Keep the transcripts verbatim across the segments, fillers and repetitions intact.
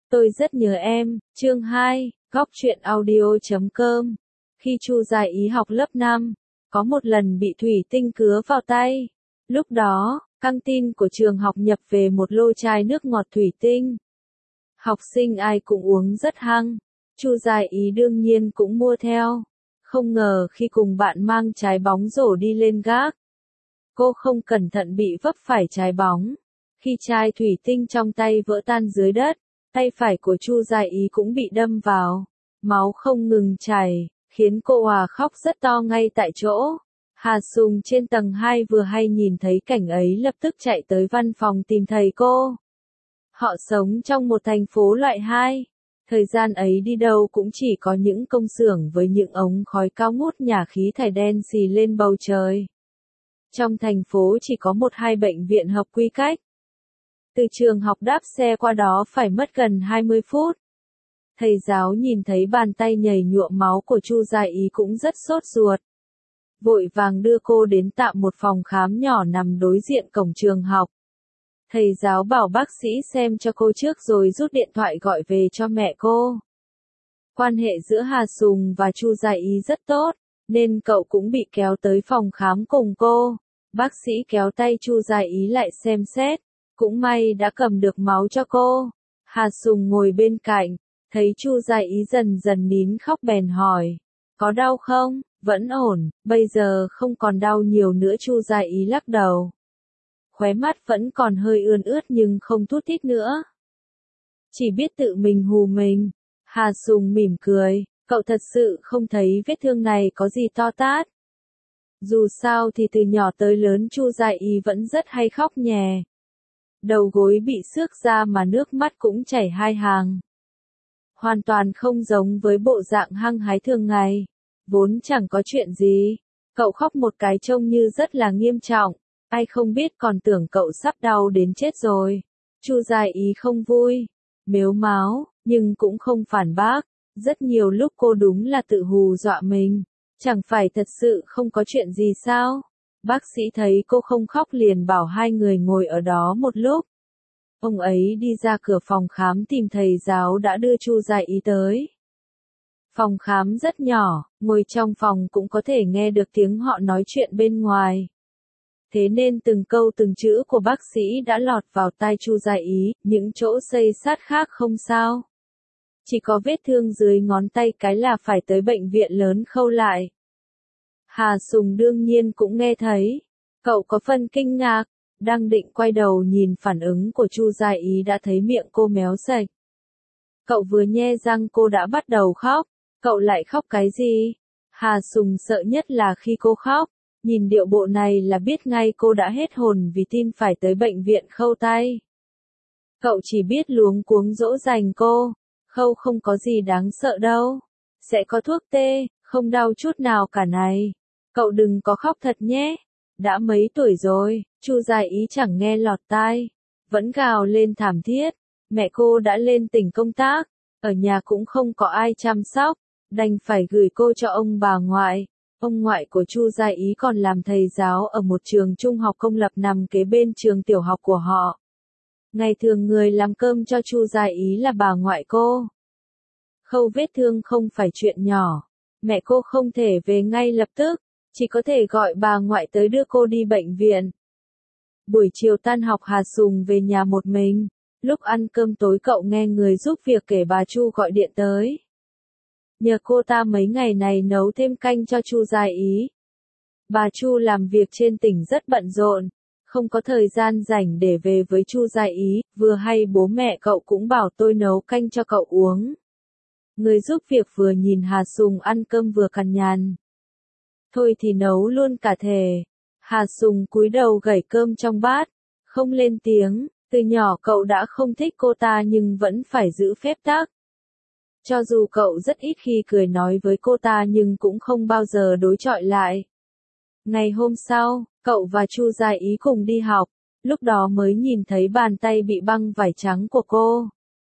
Tôi rất nhớ em, chương hai, góc truyện audio chấm com. Khi Chu Gia Ý học lớp năm, có một lần bị thủy tinh cứa vào tay. Lúc đó, căng tin của trường học nhập về một lô chai nước ngọt thủy tinh. Học sinh ai cũng uống rất hăng. Chu Gia Ý đương nhiên cũng mua theo. Không ngờ khi cùng bạn mang trái bóng rổ đi lên gác, cô không cẩn thận bị vấp phải trái bóng. Khi chai thủy tinh trong tay vỡ tan dưới đất, tay phải của Chu Gia Ý cũng bị đâm vào. Máu không ngừng chảy, khiến cô òa khóc rất to ngay tại chỗ. Hà Sùng trên tầng hai vừa hay nhìn thấy cảnh ấy lập tức chạy tới văn phòng tìm thầy cô. Họ sống trong một thành phố loại hai. Thời gian ấy đi đâu cũng chỉ có những công xưởng với những ống khói cao ngút nhả khí thải đen xì lên bầu trời. Trong thành phố chỉ có một hai bệnh viện hợp quy cách. Từ trường học đáp xe qua đó phải mất gần hai mươi phút. Thầy giáo nhìn thấy bàn tay nhầy nhuộm máu của Chu Gia Ý cũng rất sốt ruột. Vội vàng đưa cô đến tạm một phòng khám nhỏ nằm đối diện cổng trường học. Thầy giáo bảo bác sĩ xem cho cô trước rồi rút điện thoại gọi về cho mẹ cô. Quan hệ giữa Hà Sùng và Chu Gia Ý rất tốt, nên cậu cũng bị kéo tới phòng khám cùng cô. Bác sĩ kéo tay Chu Gia Ý lại xem xét, cũng may đã cầm được máu cho cô. Hà Sùng ngồi bên cạnh, thấy Chu Gia Ý dần dần nín khóc bèn hỏi, có đau không? Vẫn ổn, bây giờ không còn đau nhiều nữa. Chu Gia Ý lắc đầu. Khóe mắt vẫn còn hơi ươn ướt nhưng không thút thít nữa. Chỉ biết tự mình hù mình. Hà Sùng mỉm cười, cậu thật sự không thấy vết thương này có gì to tát. Dù sao thì từ nhỏ tới lớn Chu Gia Ý vẫn rất hay khóc nhè. Đầu gối bị xước ra mà nước mắt cũng chảy hai hàng. Hoàn toàn không giống với bộ dạng hăng hái thường ngày. Vốn chẳng có chuyện gì. Cậu khóc một cái trông như rất là nghiêm trọng. Ai không biết còn tưởng cậu sắp đau đến chết rồi. Chu Gia Ý không vui, mếu máo, nhưng cũng không phản bác. Rất nhiều lúc cô đúng là tự hù dọa mình. Chẳng phải thật sự không có chuyện gì sao? Bác sĩ thấy cô không khóc liền bảo hai người ngồi ở đó một lúc. Ông ấy đi ra cửa phòng khám tìm thầy giáo đã đưa Chu Gia Ý tới. Phòng khám rất nhỏ, ngồi trong phòng cũng có thể nghe được tiếng họ nói chuyện bên ngoài. Thế nên từng câu từng chữ của bác sĩ đã lọt vào tai Chu Gia Ý, những chỗ xây sát khác không sao. Chỉ có vết thương dưới ngón tay cái là phải tới bệnh viện lớn khâu lại. Hà Sùng đương nhiên cũng nghe thấy. Cậu có phần kinh ngạc, đang định quay đầu nhìn phản ứng của Chu Gia Ý đã thấy miệng cô méo sạch. Cậu vừa nhe răng cô đã bắt đầu khóc. Cậu lại khóc cái gì? Hà Sùng sợ nhất là khi cô khóc. Nhìn điệu bộ này là biết ngay cô đã hết hồn vì tin phải tới bệnh viện khâu tay. Cậu chỉ biết luống cuống dỗ dành cô. Khâu không có gì đáng sợ đâu. Sẽ có thuốc tê, không đau chút nào cả này. Cậu đừng có khóc thật nhé. Đã mấy tuổi rồi, Chu Gia Ý chẳng nghe lọt tai. Vẫn gào lên thảm thiết. Mẹ cô đã lên tỉnh công tác. Ở nhà cũng không có ai chăm sóc. Đành phải gửi cô cho ông bà ngoại. Ông ngoại của Chu Gia Ý còn làm thầy giáo ở một trường trung học công lập nằm kế bên trường tiểu học của họ. Ngày thường người làm cơm cho Chu Gia Ý là bà ngoại cô. Khâu vết thương không phải chuyện nhỏ. Mẹ cô không thể về ngay lập tức, chỉ có thể gọi bà ngoại tới đưa cô đi bệnh viện. Buổi chiều tan học Hà Sùng về nhà một mình. Lúc ăn cơm tối cậu nghe người giúp việc kể bà Chu gọi điện tới. Nhờ cô ta mấy ngày này nấu thêm canh cho Chu Gia Ý. Bà Chu làm việc trên tỉnh rất bận rộn, không có thời gian rảnh để về với Chu Gia Ý, vừa hay bố mẹ cậu cũng bảo tôi nấu canh cho cậu uống. Người giúp việc vừa nhìn Hà Sùng ăn cơm vừa cằn nhằn. Thôi thì nấu luôn cả thề. Hà Sùng cúi đầu gẩy cơm trong bát, không lên tiếng, từ nhỏ cậu đã không thích cô ta nhưng vẫn phải giữ phép tắc. Cho dù cậu rất ít khi cười nói với cô ta nhưng cũng không bao giờ đối chọi lại. Ngày hôm sau, cậu và Chu Gia Ý cùng đi học, lúc đó mới nhìn thấy bàn tay bị băng vải trắng của cô.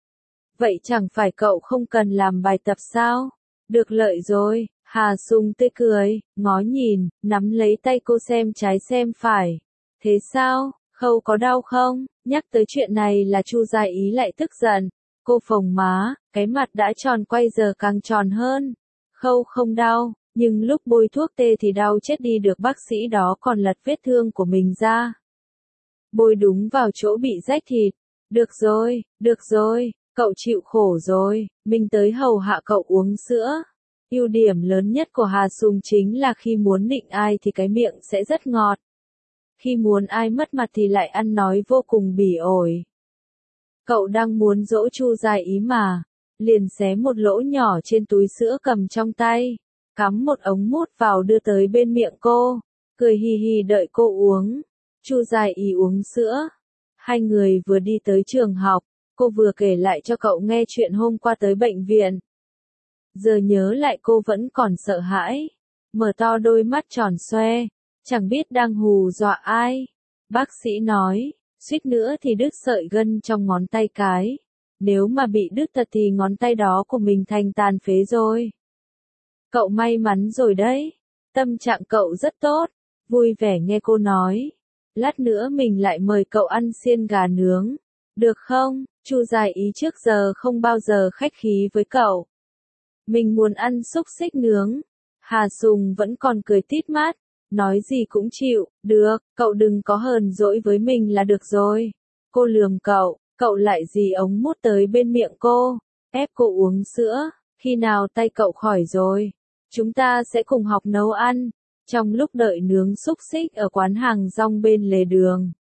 Vậy chẳng phải cậu không cần làm bài tập sao? Được lợi rồi, Hà Sùng tươi cười, ngó nhìn, nắm lấy tay cô xem trái xem phải. Thế sao, Khâu có đau không? Nhắc tới chuyện này là Chu Gia Ý lại tức giận. Cô phồng má, cái mặt đã tròn quay giờ càng tròn hơn. Khâu không đau, nhưng lúc bôi thuốc tê thì đau chết đi được, bác sĩ đó còn lật vết thương của mình ra. Bôi đúng vào chỗ bị rách thịt. Được rồi, được rồi, cậu chịu khổ rồi, mình tới hầu hạ cậu uống sữa. Ưu điểm lớn nhất của Hà Sùng chính là khi muốn nịnh ai thì cái miệng sẽ rất ngọt. Khi muốn ai mất mặt thì lại ăn nói vô cùng bỉ ổi. Cậu đang muốn dỗ Chu Dài Ý mà, liền xé một lỗ nhỏ trên túi sữa cầm trong tay, cắm một ống mút vào đưa tới bên miệng cô, cười hì hì đợi cô uống. Chu Dài Ý uống sữa. Hai người vừa đi tới trường học, cô vừa kể lại cho cậu nghe chuyện hôm qua tới bệnh viện. Giờ nhớ lại cô vẫn còn sợ hãi, mở to đôi mắt tròn xoe, chẳng biết đang hù dọa ai. Bác sĩ nói, suýt nữa thì đứt sợi gân trong ngón tay cái. Nếu mà bị đứt thật thì ngón tay đó của mình thành tàn phế rồi. Cậu may mắn rồi đấy. Tâm trạng cậu rất tốt, vui vẻ nghe cô nói. Lát nữa mình lại mời cậu ăn xiên gà nướng. Được không? Chu Dài Ý trước giờ không bao giờ khách khí với cậu. Mình muốn ăn xúc xích nướng. Hà Sùng vẫn còn cười tít mắt. Nói gì cũng chịu, được, cậu đừng có hờn dỗi với mình là được rồi. Cô lườm cậu, cậu lại dì ống mút tới bên miệng cô, ép cô uống sữa. Khi nào tay cậu khỏi rồi, chúng ta sẽ cùng học nấu ăn. Trong lúc đợi nướng xúc xích ở quán hàng rong bên lề đường,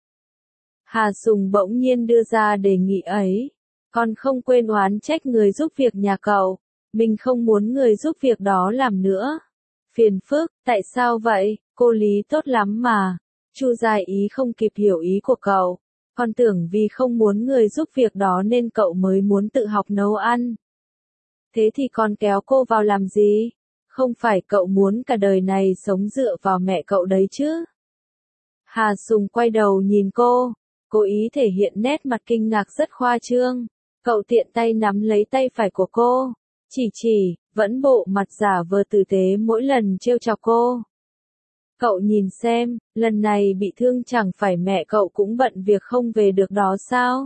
Hà Sùng bỗng nhiên đưa ra đề nghị ấy. Còn không quên oán trách người giúp việc nhà cậu. Mình không muốn người giúp việc đó làm nữa. Phiền phức, tại sao vậy? Cô Lý tốt lắm mà. Chu Dài Ý không kịp hiểu ý của cậu. Con tưởng vì không muốn người giúp việc đó nên cậu mới muốn tự học nấu ăn. Thế thì con kéo cô vào làm gì? Không phải cậu muốn cả đời này sống dựa vào mẹ cậu đấy chứ? Hà Sùng quay đầu nhìn cô, cố ý thể hiện nét mặt kinh ngạc rất khoa trương. Cậu tiện tay nắm lấy tay phải của cô, chỉ chỉ, vẫn bộ mặt giả vờ tử tế mỗi lần trêu chọc cô. Cậu nhìn xem, lần này bị thương chẳng phải mẹ cậu cũng bận việc không về được đó sao?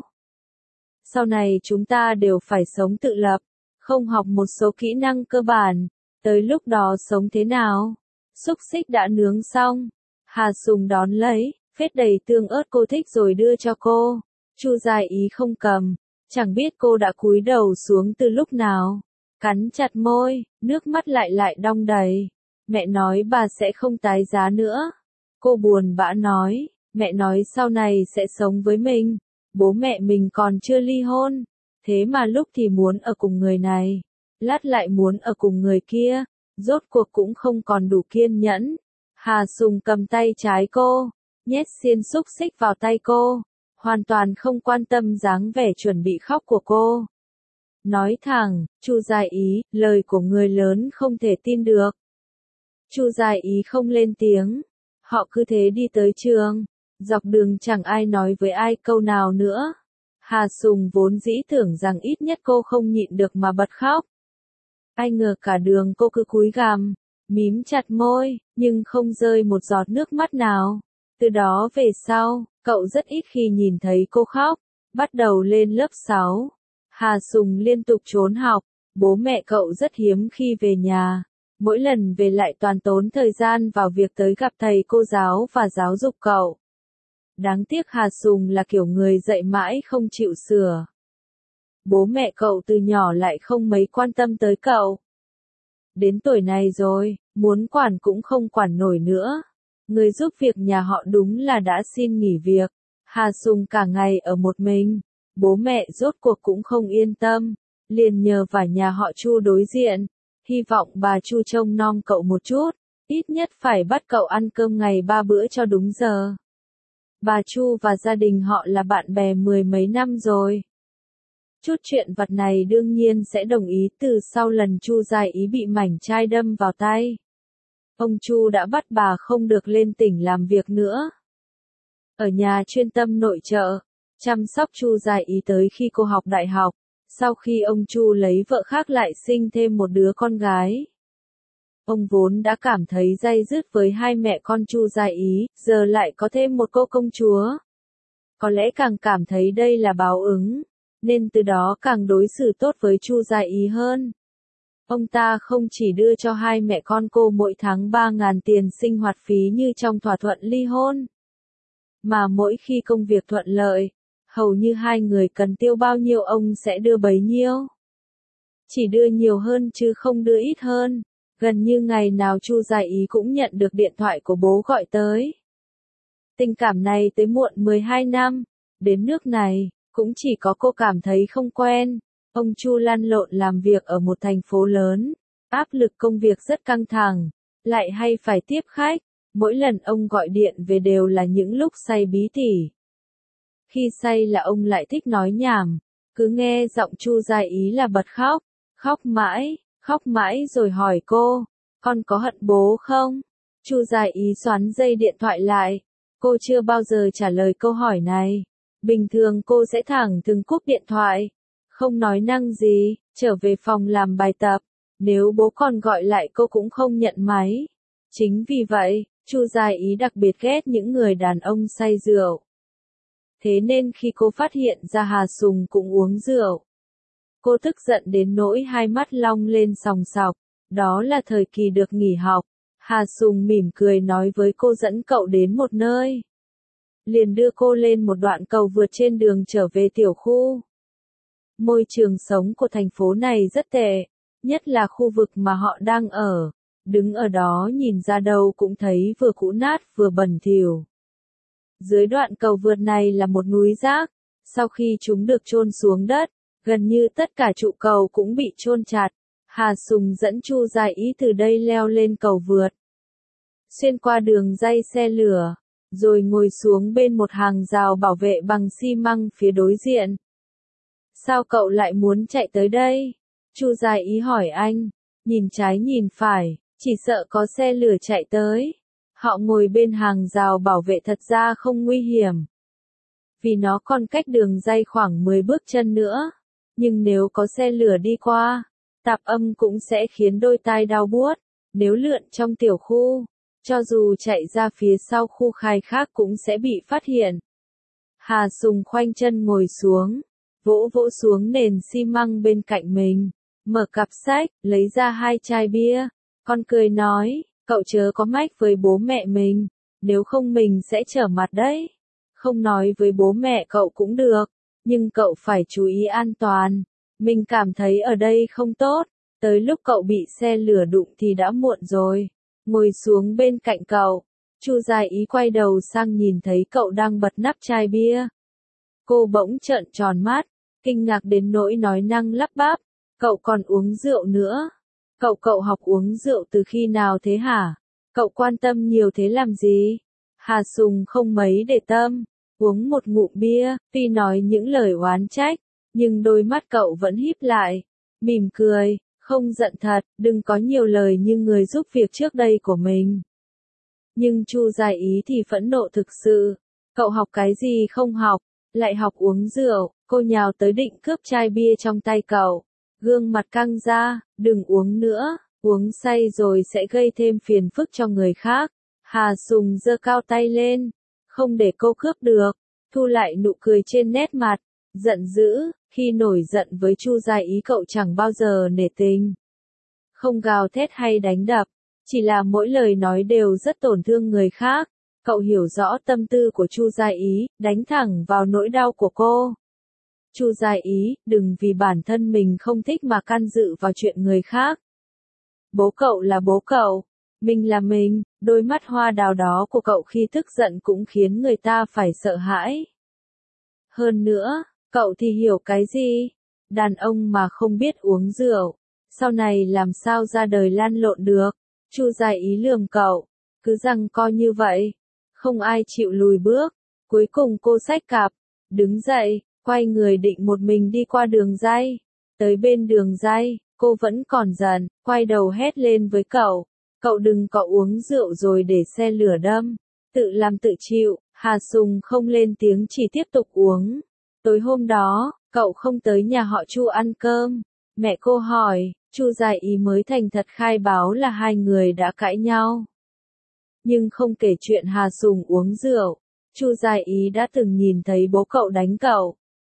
Sau này chúng ta đều phải sống tự lập, không học một số kỹ năng cơ bản, tới lúc đó sống thế nào? Xúc xích đã nướng xong, Hà Sùng đón lấy, phết đầy tương ớt cô thích rồi đưa cho cô. Chu Dài Ý không cầm, chẳng biết cô đã cúi đầu xuống từ lúc nào, cắn chặt môi, nước mắt lại lại đong đầy. Mẹ nói bà sẽ không tái giá nữa. Cô buồn bã nói, mẹ nói sau này sẽ sống với mình. Bố mẹ mình còn chưa ly hôn. Thế mà lúc thì muốn ở cùng người này, lát lại muốn ở cùng người kia. Rốt cuộc cũng không còn đủ kiên nhẫn. Hà Sùng cầm tay trái cô, nhét xiên xúc xích vào tay cô, hoàn toàn không quan tâm dáng vẻ chuẩn bị khóc của cô. Nói thẳng, Chu Dài Ý, lời của người lớn không thể tin được. Chu Dài Ý không lên tiếng. Họ cứ thế đi tới trường. Dọc đường chẳng ai nói với ai câu nào nữa. Hà Sùng vốn dĩ tưởng rằng ít nhất cô không nhịn được mà bật khóc. Ai ngờ cả đường cô cứ cúi gằm, mím chặt môi, nhưng không rơi một giọt nước mắt nào. Từ đó về sau, cậu rất ít khi nhìn thấy cô khóc. Bắt đầu lên lớp sáu, Hà Sùng liên tục trốn học. Bố mẹ cậu rất hiếm khi về nhà. Mỗi lần về lại toàn tốn thời gian vào việc tới gặp thầy cô giáo và giáo dục cậu. Đáng tiếc Hà Sùng là kiểu người dạy mãi không chịu sửa. Bố mẹ cậu từ nhỏ lại không mấy quan tâm tới cậu. Đến tuổi này rồi, muốn quản cũng không quản nổi nữa. Người giúp việc nhà họ đúng là đã xin nghỉ việc. Hà Sùng cả ngày ở một mình. Bố mẹ rốt cuộc cũng không yên tâm. Liền nhờ vào nhà họ Chu đối diện. Hy vọng bà Chu trông nom cậu một chút. Ít nhất phải bắt cậu ăn cơm ngày ba bữa cho đúng giờ. Bà Chu và gia đình họ là bạn bè mười mấy năm rồi. Chút chuyện vặt này đương nhiên sẽ đồng ý từ sau lần Chu Dài Ý bị mảnh chai đâm vào tay. Ông Chu đã bắt bà không được lên tỉnh làm việc nữa. Ở nhà chuyên tâm nội trợ, chăm sóc Chu Dài Ý tới khi cô học đại học. Sau khi ông Chu lấy vợ khác lại sinh thêm một đứa con gái. Ông vốn đã cảm thấy day dứt với hai mẹ con Chu Dài Ý, giờ lại có thêm một cô công chúa. Có lẽ càng cảm thấy đây là báo ứng. nên từ đó càng đối xử tốt với Chu Gia Ý hơn. Ông ta không chỉ đưa cho hai mẹ con cô mỗi tháng ba ngàn tiền sinh hoạt phí như trong thỏa thuận ly hôn, mà mỗi khi công việc thuận lợi, hầu như hai người cần tiêu bao nhiêu ông sẽ đưa bấy nhiêu. Chỉ đưa nhiều hơn chứ không đưa ít hơn. Gần như ngày nào Chu Gia Ý cũng nhận được điện thoại của bố gọi tới. Tình cảm này tới muộn mười hai năm, đến nước này, cũng chỉ có cô cảm thấy không quen. Ông Chu lăn lộn làm việc ở một thành phố lớn, áp lực công việc rất căng thẳng, lại hay phải tiếp khách, mỗi lần ông gọi điện về đều là những lúc say bí tỉ. Khi say là ông lại thích nói nhảm, cứ nghe giọng Chu Gia Ý là bật khóc, khóc mãi, khóc mãi rồi hỏi cô, con có hận bố không? Chu Gia Ý xoắn dây điện thoại lại, cô chưa bao giờ trả lời câu hỏi này. Bình thường cô sẽ thẳng thừng cúp điện thoại, không nói năng gì, trở về phòng làm bài tập. Nếu bố còn gọi lại cô cũng không nhận máy. Chính vì vậy, Chu Gia Ý đặc biệt ghét những người đàn ông say rượu. Thế nên khi cô phát hiện ra Hà Sùng cũng uống rượu, cô tức giận đến nỗi hai mắt long lên sòng sọc. Đó là thời kỳ được nghỉ học. Hà Sùng mỉm cười nói với cô dẫn cậu đến một nơi. Liền đưa cô lên một đoạn cầu vượt trên đường trở về tiểu khu. Môi trường sống của thành phố này rất tệ, nhất là khu vực mà họ đang ở. Đứng ở đó nhìn ra đâu cũng thấy vừa cũ nát vừa bẩn thỉu. Dưới đoạn cầu vượt này là một núi rác. Sau khi chúng được chôn xuống đất, gần như tất cả trụ cầu cũng bị chôn chặt. Hà Sùng dẫn Chu Gia Ý từ đây leo lên cầu vượt, xuyên qua đường ray xe lửa, rồi ngồi xuống bên một hàng rào bảo vệ bằng xi măng phía đối diện. Sao cậu lại muốn chạy tới đây? Chu Gia Ý hỏi anh, nhìn trái nhìn phải, chỉ sợ có xe lửa chạy tới. Họ ngồi bên hàng rào bảo vệ thật ra không nguy hiểm, vì nó còn cách đường ray khoảng mười bước chân nữa. Nhưng nếu có xe lửa đi qua, tạp âm cũng sẽ khiến đôi tai đau buốt. Nếu lượn trong tiểu khu, cho dù chạy ra phía sau khu khai khác cũng sẽ bị phát hiện. Hà Sùng khoanh chân ngồi xuống, vỗ vỗ xuống nền xi măng bên cạnh mình, mở cặp sách, lấy ra hai chai bia. Con cười nói, cậu chớ có mách với bố mẹ mình, nếu không mình sẽ trở mặt đấy. Không nói với bố mẹ cậu cũng được, nhưng cậu phải chú ý an toàn. Mình cảm thấy ở đây không tốt, tới lúc cậu bị xe lửa đụng thì đã muộn rồi. Ngồi xuống bên cạnh cậu, Chu Gia Ý quay đầu sang nhìn thấy cậu đang bật nắp chai bia. Cô bỗng trợn tròn mắt, kinh ngạc đến nỗi nói năng lắp bắp, cậu còn uống rượu nữa. Cậu cậu học uống rượu từ khi nào thế hả? Cậu quan tâm nhiều thế làm gì? Hà Sùng không mấy để tâm, uống một ngụm bia, tuy nói những lời oán trách, nhưng đôi mắt cậu vẫn híp lại, mỉm cười, không giận thật, đừng có nhiều lời như người giúp việc trước đây của mình. Nhưng Chu Gia Ý thì phẫn nộ thực sự, cậu học cái gì không học, lại học uống rượu. Cô nhào tới định cướp chai bia trong tay cậu, gương mặt căng ra, đừng uống nữa, uống say rồi sẽ gây thêm phiền phức cho người khác. Hà Sùng giơ cao tay lên, không để cô cướp được, thu lại nụ cười trên nét mặt, giận dữ. Khi nổi giận với Chu Gia Ý cậu chẳng bao giờ nể tình, không gào thét hay đánh đập, chỉ là mỗi lời nói đều rất tổn thương người khác. Cậu hiểu rõ tâm tư của Chu Gia Ý, đánh thẳng vào nỗi đau của cô. Chu Gia Ý, đừng vì bản thân mình không thích mà can dự vào chuyện người khác. Bố cậu là bố cậu, mình là mình. Đôi mắt hoa đào đó của cậu khi tức giận cũng khiến người ta phải sợ hãi. Hơn nữa, cậu thì hiểu cái gì? Đàn ông mà không biết uống rượu, sau này làm sao ra đời lăn lộn được? Chu Gia Ý lườm cậu, cứ giằng co như vậy, không ai chịu lùi bước. Cuối cùng cô xách cặp, đứng dậy, quay người định một mình đi qua đường ray. Tới bên đường ray, cô vẫn còn giận, quay đầu hét lên với cậu, cậu đừng có uống rượu rồi để xe lửa đâm, tự làm tự chịu. Hà Sùng không lên tiếng chỉ tiếp tục uống. Tối hôm đó, cậu không tới nhà họ Chu ăn cơm. Mẹ cô hỏi, Chu Gia Ý mới thành thật khai báo là hai người đã cãi nhau, nhưng không kể chuyện Hà Sùng uống rượu. Chu Gia Ý đã từng nhìn thấy bố cậu đánh cậu.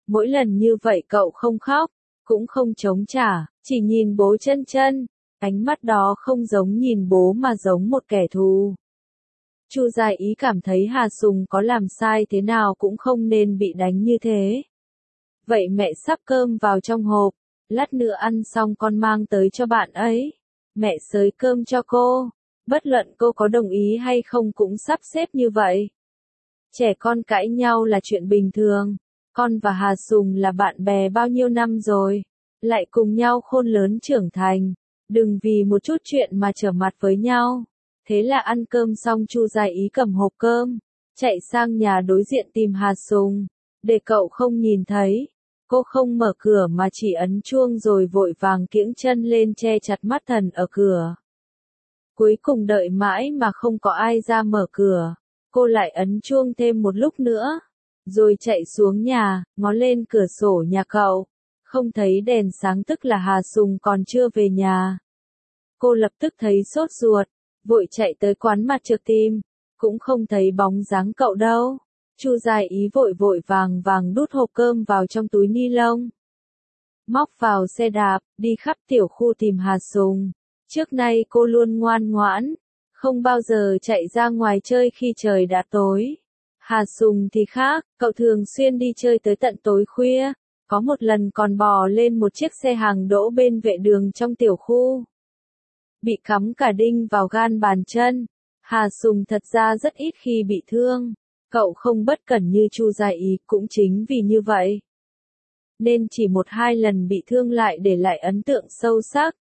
Mỗi lần như vậy cậu không khóc, cũng không chống trả, chỉ nhìn bố chân chân. Ánh mắt đó không giống nhìn bố mà giống một kẻ thù. Chu Gia Ý cảm thấy Hà Sùng có làm sai thế nào cũng không nên bị đánh như thế. Vậy mẹ sắp cơm vào trong hộp, lát nữa ăn xong con mang tới cho bạn ấy. Mẹ xới cơm cho cô, bất luận cô có đồng ý hay không cũng sắp xếp như vậy. Trẻ con cãi nhau là chuyện bình thường, con và Hà Sùng là bạn bè bao nhiêu năm rồi, lại cùng nhau khôn lớn trưởng thành, đừng vì một chút chuyện mà trở mặt với nhau. Thế là ăn cơm xong Chu Gia Ý cầm hộp cơm, chạy sang nhà đối diện tìm Hà Sùng, để cậu không nhìn thấy. Cô không mở cửa mà chỉ ấn chuông rồi vội vàng kiễng chân lên che chặt mắt thần ở cửa. Cuối cùng đợi mãi mà không có ai ra mở cửa, cô lại ấn chuông thêm một lúc nữa, rồi chạy xuống nhà, ngó lên cửa sổ nhà cậu, không thấy đèn sáng tức là Hà Sùng còn chưa về nhà. Cô lập tức thấy sốt ruột, vội chạy tới quán mặt trược tìm, cũng không thấy bóng dáng cậu đâu. Chu Gia Ý vội vội vàng vàng đút hộp cơm vào trong túi ni lông, móc vào xe đạp, đi khắp tiểu khu tìm Hà Sùng. Trước nay cô luôn ngoan ngoãn, không bao giờ chạy ra ngoài chơi khi trời đã tối. Hà Sùng thì khác, cậu thường xuyên đi chơi tới tận tối khuya, có một lần còn bò lên một chiếc xe hàng đỗ bên vệ đường trong tiểu khu. Bị cắm cả đinh vào gan bàn chân. Hà Sùng thật ra rất ít khi bị thương, cậu không bất cẩn như Chu Gia Ý, cũng chính vì như vậy nên chỉ một hai lần bị thương lại để lại ấn tượng sâu sắc.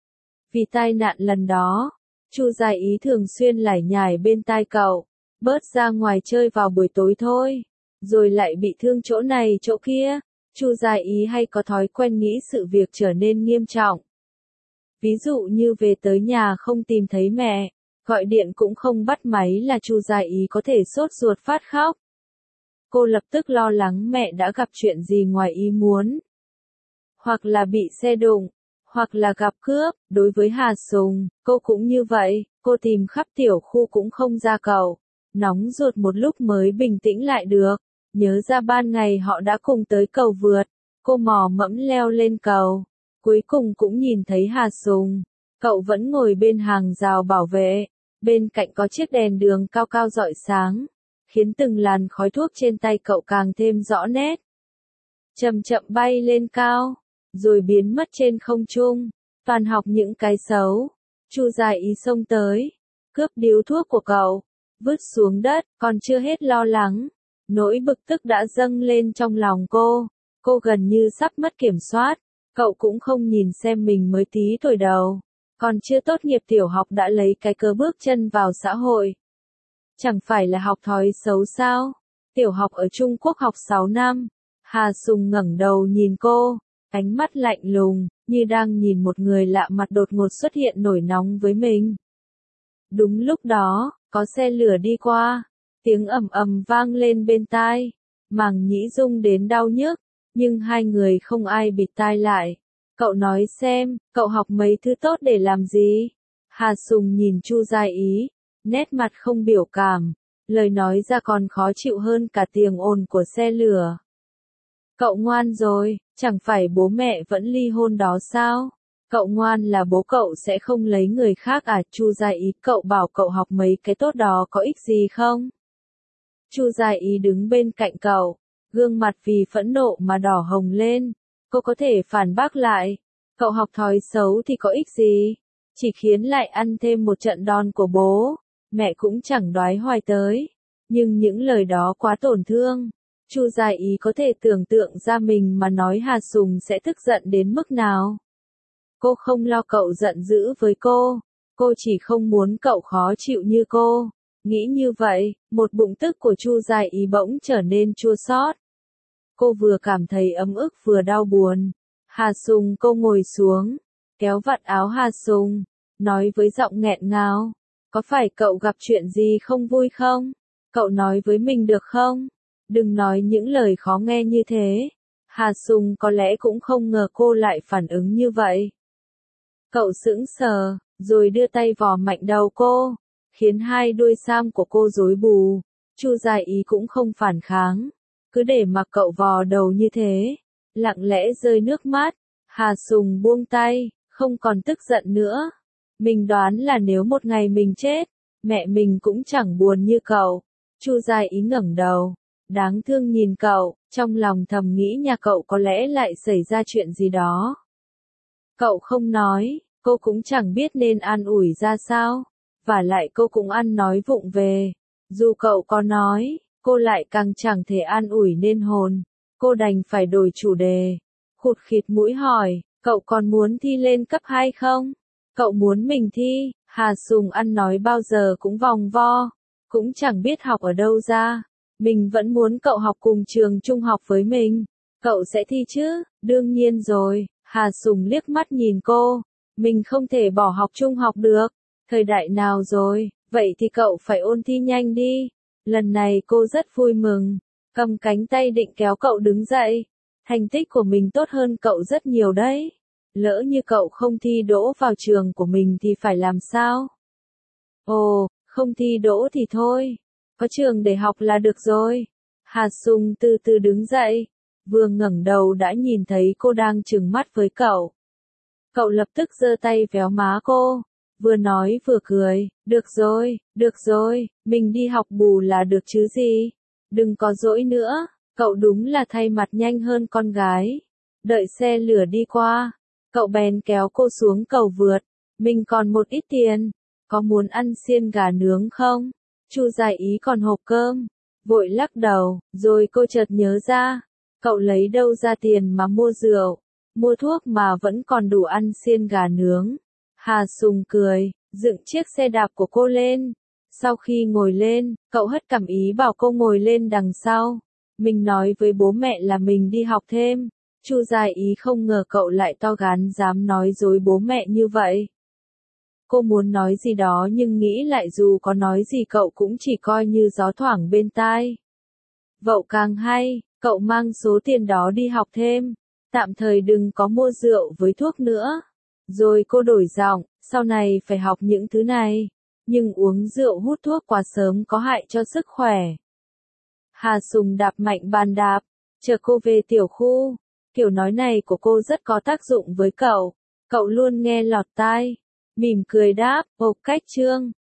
Vì tai nạn lần đó, Chu Gia Ý thường xuyên lải nhải bên tai cậu, bớt ra ngoài chơi vào buổi tối thôi, rồi lại bị thương chỗ này chỗ kia. Chu Gia Ý hay có thói quen nghĩ sự việc trở nên nghiêm trọng. Ví dụ như về tới nhà không tìm thấy mẹ, gọi điện cũng không bắt máy là Chu Gia Ý có thể sốt ruột phát khóc. Cô lập tức lo lắng mẹ đã gặp chuyện gì ngoài ý muốn, hoặc là bị xe đụng, hoặc là gặp cướp. Đối với Hà Sùng, cô cũng như vậy, cô tìm khắp tiểu khu cũng không ra cậu, nóng ruột một lúc mới bình tĩnh lại được, nhớ ra ban ngày họ đã cùng tới cầu vượt, cô mò mẫm leo lên cầu, cuối cùng cũng nhìn thấy Hà Sùng, cậu vẫn ngồi bên hàng rào bảo vệ, bên cạnh có chiếc đèn đường cao cao rọi sáng, khiến từng làn khói thuốc trên tay cậu càng thêm rõ nét. Chậm chậm bay lên cao, rồi biến mất trên không trung, toàn học những cái xấu. Chu Gia Ý xông tới, cướp điếu thuốc của cậu, vứt xuống đất, còn chưa hết lo lắng. Nỗi bực tức đã dâng lên trong lòng cô, cô gần như sắp mất kiểm soát, cậu cũng không nhìn xem mình mới tí tuổi đầu, còn chưa tốt nghiệp tiểu học đã lấy cái cớ bước chân vào xã hội. Chẳng phải là học thói xấu sao? Tiểu học ở Trung Quốc học sáu năm, Hà Sùng ngẩng đầu nhìn cô, ánh mắt lạnh lùng, như đang nhìn một người lạ mặt đột ngột xuất hiện nổi nóng với mình. Đúng lúc đó, có xe lửa đi qua, tiếng ầm ầm vang lên bên tai, màng nhĩ rung đến đau nhức, nhưng hai người không ai bịt tai lại. Cậu nói xem, cậu học mấy thứ tốt để làm gì? Hà Sùng nhìn Chu Gia Ý, nét mặt không biểu cảm, lời nói ra còn khó chịu hơn cả tiếng ồn của xe lửa. Cậu ngoan rồi, chẳng phải bố mẹ vẫn ly hôn đó sao? Cậu ngoan là bố cậu sẽ không lấy người khác à? Chu Gia Ý, cậu bảo cậu học mấy cái tốt đó có ích gì không? Chu Gia Ý đứng bên cạnh cậu, gương mặt vì phẫn nộ mà đỏ hồng lên. Cô có thể phản bác lại, cậu học thói xấu thì có ích gì? Chỉ khiến lại ăn thêm một trận đòn của bố, mẹ cũng chẳng đoái hoài tới. Nhưng những lời đó quá tổn thương. Chu Gia Ý có thể tưởng tượng ra mình mà nói Hà Sùng sẽ tức giận đến mức nào. Cô không lo cậu giận dữ với cô, cô chỉ không muốn cậu khó chịu như cô. Nghĩ như vậy, một bụng tức của Chu Gia Ý bỗng trở nên chua xót. Cô vừa cảm thấy ấm ức vừa đau buồn. Hà Sùng, cô ngồi xuống, kéo vạt áo Hà Sùng, nói với giọng nghẹn ngào, có phải cậu gặp chuyện gì không vui không? Cậu nói với mình được không? Đừng nói những lời khó nghe như thế. Hà Sùng có lẽ cũng không ngờ cô lại phản ứng như vậy. Cậu sững sờ, rồi đưa tay vò mạnh đầu cô, khiến hai đuôi sam của cô rối bù. Chu Gia Ý cũng không phản kháng, cứ để mặc cậu vò đầu như thế, lặng lẽ rơi nước mắt. Hà Sùng buông tay, không còn tức giận nữa. Mình đoán là nếu một ngày mình chết, mẹ mình cũng chẳng buồn như cậu. Chu Giai Ý ngẩng đầu, đáng thương nhìn cậu, trong lòng thầm nghĩ nhà cậu có lẽ lại xảy ra chuyện gì đó. Cậu không nói, cô cũng chẳng biết nên an ủi ra sao, và lại cô cũng ăn nói vụng về. Dù cậu có nói, cô lại càng chẳng thể an ủi nên hồn. Cô đành phải đổi chủ đề, khụt khịt mũi hỏi, cậu còn muốn thi lên cấp hai không? Cậu muốn mình thi? Hà Sùng ăn nói bao giờ cũng vòng vo, cũng chẳng biết học ở đâu ra. Mình vẫn muốn cậu học cùng trường trung học với mình. Cậu sẽ thi chứ? Đương nhiên rồi. Hà Sùng liếc mắt nhìn cô. Mình không thể bỏ học trung học được. Thời đại nào rồi? Vậy thì cậu phải ôn thi nhanh đi. Lần này cô rất vui mừng, cầm cánh tay định kéo cậu đứng dậy. Thành tích của mình tốt hơn cậu rất nhiều đấy. Lỡ như cậu không thi đỗ vào trường của mình thì phải làm sao? Ồ, không thi đỗ thì thôi. Có trường để học là được rồi. Hà Sùng từ từ đứng dậy. Vừa ngẩng đầu đã nhìn thấy cô đang trừng mắt với cậu. Cậu lập tức giơ tay véo má cô. Vừa nói vừa cười. Được rồi, được rồi, mình đi học bù là được chứ gì. Đừng có dỗi nữa. Cậu đúng là thay mặt nhanh hơn con gái. Đợi xe lửa đi qua, cậu bèn kéo cô xuống cầu vượt. Mình còn một ít tiền. Có muốn ăn xiên gà nướng không? Chu Giai Ý còn hộp cơm. Vội lắc đầu, rồi cô chợt nhớ ra. Cậu lấy đâu ra tiền mà mua rượu, mua thuốc mà vẫn còn đủ ăn xiên gà nướng. Hà Sùng cười, dựng chiếc xe đạp của cô lên. Sau khi ngồi lên, cậu hất cằm ý bảo cô ngồi lên đằng sau. Mình nói với bố mẹ là mình đi học thêm. Chu Giai Ý không ngờ cậu lại to gan dám nói dối bố mẹ như vậy. Cô muốn nói gì đó nhưng nghĩ lại dù có nói gì cậu cũng chỉ coi như gió thoảng bên tai. Vậy càng hay, cậu mang số tiền đó đi học thêm. Tạm thời đừng có mua rượu với thuốc nữa. Rồi cô đổi giọng, sau này phải học những thứ này. Nhưng uống rượu hút thuốc quá sớm có hại cho sức khỏe. Hà Sùng đạp mạnh bàn đạp, chờ cô về tiểu khu. Kiểu nói này của cô rất có tác dụng với cậu. Cậu luôn nghe lọt tai. Mỉm cười đáp, ồ cách Trương.